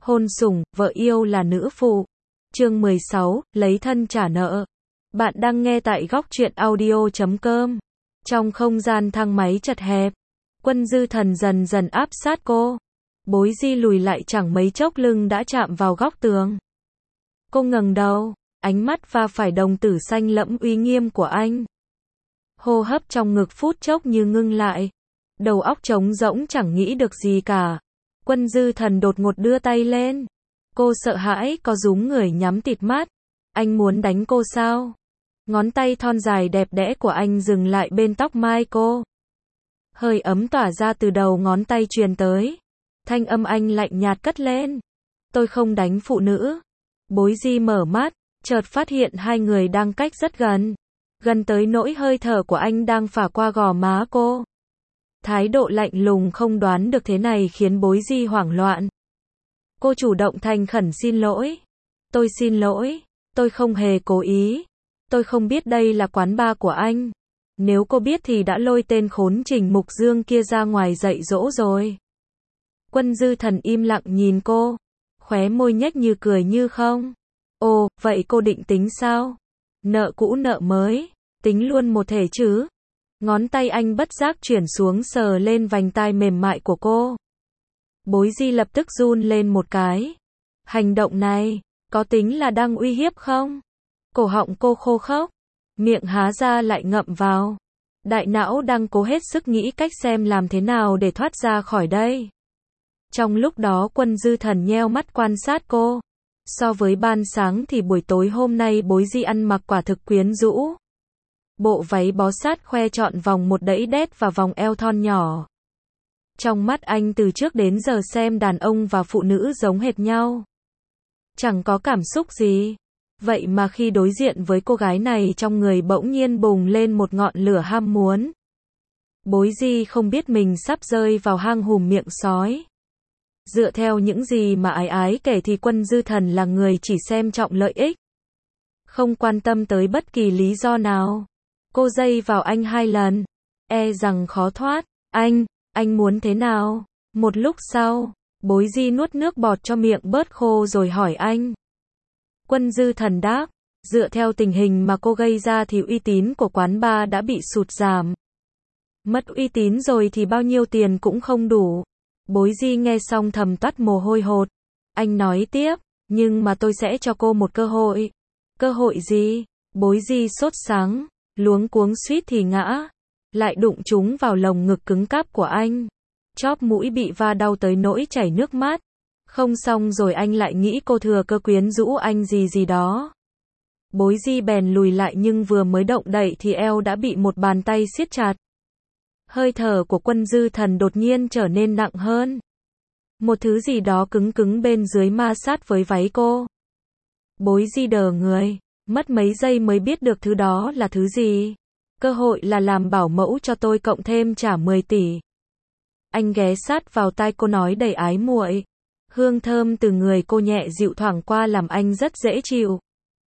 Hôn sủng, vợ yêu là nữ phụ. Chương 16, lấy thân trả nợ. Bạn đang nghe tại góc truyện audio.com. Trong không gian thang máy chật hẹp, Quân Dư Thần dần dần áp sát cô. Bối Di lùi lại chẳng mấy chốc lưng đã chạm vào góc tường. Cô ngẩng đầu, ánh mắt va phải đồng tử xanh lẫm uy nghiêm của anh. Hô hấp trong ngực phút chốc như ngưng lại. Đầu óc trống rỗng chẳng nghĩ được gì cả. Quân Dư Thần đột ngột đưa tay lên. Cô sợ hãi co rúm người nhắm tịt mắt. Anh muốn đánh cô sao? Ngón tay thon dài đẹp đẽ của anh dừng lại bên tóc mai cô. Hơi ấm tỏa ra từ đầu ngón tay truyền tới. Thanh âm anh lạnh nhạt cất lên. Tôi không đánh phụ nữ. Bối Di mở mắt, chợt phát hiện hai người đang cách rất gần. Gần tới nỗi hơi thở của anh đang phả qua gò má cô. Thái độ lạnh lùng không đoán được thế này khiến Bối Di hoảng loạn. Cô chủ động thành khẩn xin lỗi. Tôi xin lỗi, tôi không hề cố ý. Tôi không biết đây là quán bar của anh. Nếu cô biết thì đã lôi tên khốn Trình Mục Dương kia ra ngoài dạy dỗ rồi. Quân Dư Thần im lặng nhìn cô. Khóe môi nhếch như cười như không. Ồ, vậy cô định tính sao? Nợ cũ nợ mới, tính luôn một thể chứ? Ngón tay anh bất giác chuyển xuống sờ lên vành tai mềm mại của cô. Bối Di lập tức run lên một cái. Hành động này, có tính là đang uy hiếp không? Cổ họng cô khô khốc, miệng há ra lại ngậm vào. Đại não đang cố hết sức nghĩ cách xem làm thế nào để thoát ra khỏi đây. Trong lúc đó Quân Dư Thần nheo mắt quan sát cô. So với ban sáng thì buổi tối hôm nay Bối Di ăn mặc quả thực quyến rũ. Bộ váy bó sát khoe trọn vòng một đẫy đét và vòng eo thon nhỏ. Trong mắt anh từ trước đến giờ xem đàn ông và phụ nữ giống hệt nhau. Chẳng có cảm xúc gì. Vậy mà khi đối diện với cô gái này trong người bỗng nhiên bùng lên một ngọn lửa ham muốn. Bối Di không biết mình sắp rơi vào hang hùm miệng sói. Dựa theo những gì mà Ái Ái kể thì Quân Dư Thần là người chỉ xem trọng lợi ích. Không quan tâm tới bất kỳ lý do nào. Cô dây vào anh 2 lần. E rằng khó thoát. Anh muốn thế nào? Một lúc sau, Bối Di nuốt nước bọt cho miệng bớt khô rồi hỏi anh. Quân Dư Thần đáp, dựa theo tình hình mà cô gây ra thì uy tín của quán bar đã bị sụt giảm. Mất uy tín rồi thì bao nhiêu tiền cũng không đủ. Bối Di nghe xong thầm toát mồ hôi hột. Anh nói tiếp, nhưng mà tôi sẽ cho cô một cơ hội. Cơ hội gì? Bối Di sốt sắng, luống cuống suýt thì ngã. Lại đụng trúng vào lồng ngực cứng cáp của anh. Chóp mũi bị va đau tới nỗi chảy nước mắt. Không xong rồi anh lại nghĩ cô thừa cơ quyến rũ anh gì đó. Bối Di bèn lùi lại nhưng vừa mới động đậy thì eo đã bị một bàn tay siết chặt. Hơi thở của Quân Dư Thần đột nhiên trở nên nặng hơn. Một thứ gì đó cứng cứng bên dưới ma sát với váy cô. Bối Di đờ người, mất mấy giây mới biết được thứ đó là thứ gì. Cơ hội là làm bảo mẫu cho tôi cộng thêm trả 10 tỷ. Anh ghé sát vào tai cô nói đầy ái muội. Hương thơm từ người cô nhẹ dịu thoảng qua làm anh rất dễ chịu.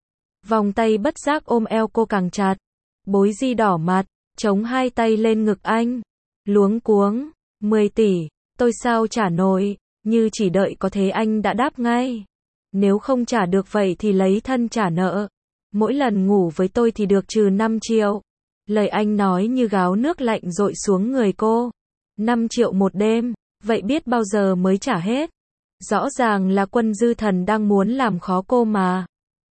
Vòng tay bất giác ôm eo cô càng chặt. Bối Di đỏ mặt, chống hai tay lên ngực anh. Luống cuống, 10 tỷ, tôi sao trả nổi, như chỉ đợi có thế anh đã đáp ngay. Nếu không trả được vậy thì lấy thân trả nợ. Mỗi lần ngủ với tôi thì được trừ 5 triệu. Lời anh nói như gáo nước lạnh dội xuống người cô. 5 triệu một đêm, vậy biết bao giờ mới trả hết. Rõ ràng là Quân Dư Thần đang muốn làm khó cô mà.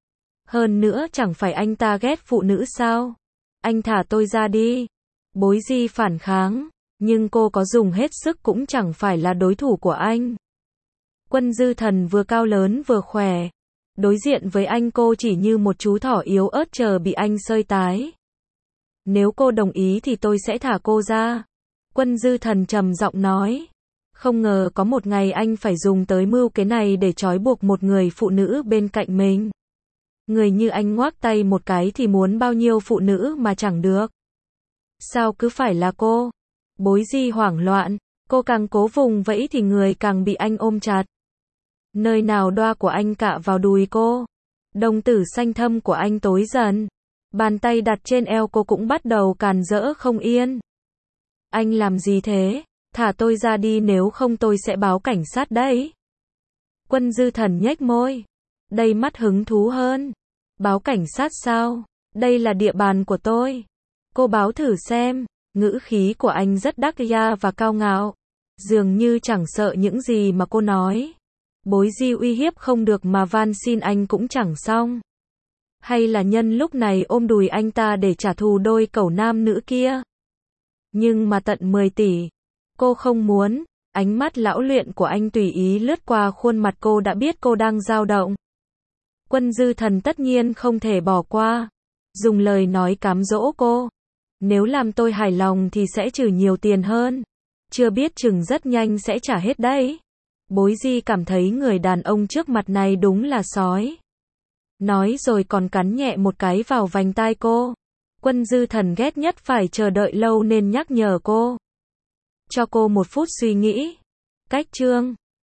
Hơn nữa chẳng phải anh ta ghét phụ nữ sao? Anh thả tôi ra đi. Bối Di phản kháng, nhưng cô có dùng hết sức cũng chẳng phải là đối thủ của anh. Quân Dư Thần vừa cao lớn vừa khỏe. Đối diện với anh cô chỉ như một chú thỏ yếu ớt chờ bị anh xơi tái. Nếu cô đồng ý thì tôi sẽ thả cô ra. Quân Dư Thần trầm giọng nói. Không ngờ có một ngày anh phải dùng tới mưu kế này để trói buộc một người phụ nữ bên cạnh mình. Người như anh ngoác tay một cái thì muốn bao nhiêu phụ nữ mà chẳng được. Sao cứ phải là cô? Bối Di hoảng loạn, cô càng cố vùng vẫy thì người càng bị anh ôm chặt. Nơi nào đoa của anh cạ vào đùi cô. Đồng tử xanh thâm của anh tối dần. Bàn tay đặt trên eo cô cũng bắt đầu càn rỡ không yên. Anh làm gì thế? Thả tôi ra đi nếu không tôi sẽ báo cảnh sát đấy. Quân dư thần nhếch môi. Đây mắt hứng thú hơn. Báo cảnh sát sao? Đây là địa bàn của tôi. Cô báo thử xem. Ngữ khí của anh rất đắc ý và cao ngạo. Dường như chẳng sợ những gì mà cô nói. Bối Di uy hiếp không được mà van xin anh cũng chẳng xong. Hay là nhân lúc này ôm đùi anh ta để trả thù đôi cẩu nam nữ kia. Nhưng mà tận 10 tỷ. Cô không muốn. Ánh mắt lão luyện của anh tùy ý lướt qua khuôn mặt cô đã biết cô đang dao động. Quân dư thần tất nhiên không thể bỏ qua. Dùng lời nói cám dỗ cô. Nếu làm tôi hài lòng thì sẽ trừ nhiều tiền hơn. Chưa biết chừng rất nhanh sẽ trả hết đấy. Bối Di cảm thấy người đàn ông trước mặt này đúng là sói. Nói rồi còn cắn nhẹ một cái vào vành tai cô. Quân dư thần ghét nhất phải chờ đợi lâu nên nhắc nhở cô. Cho cô một phút suy nghĩ. Cách chương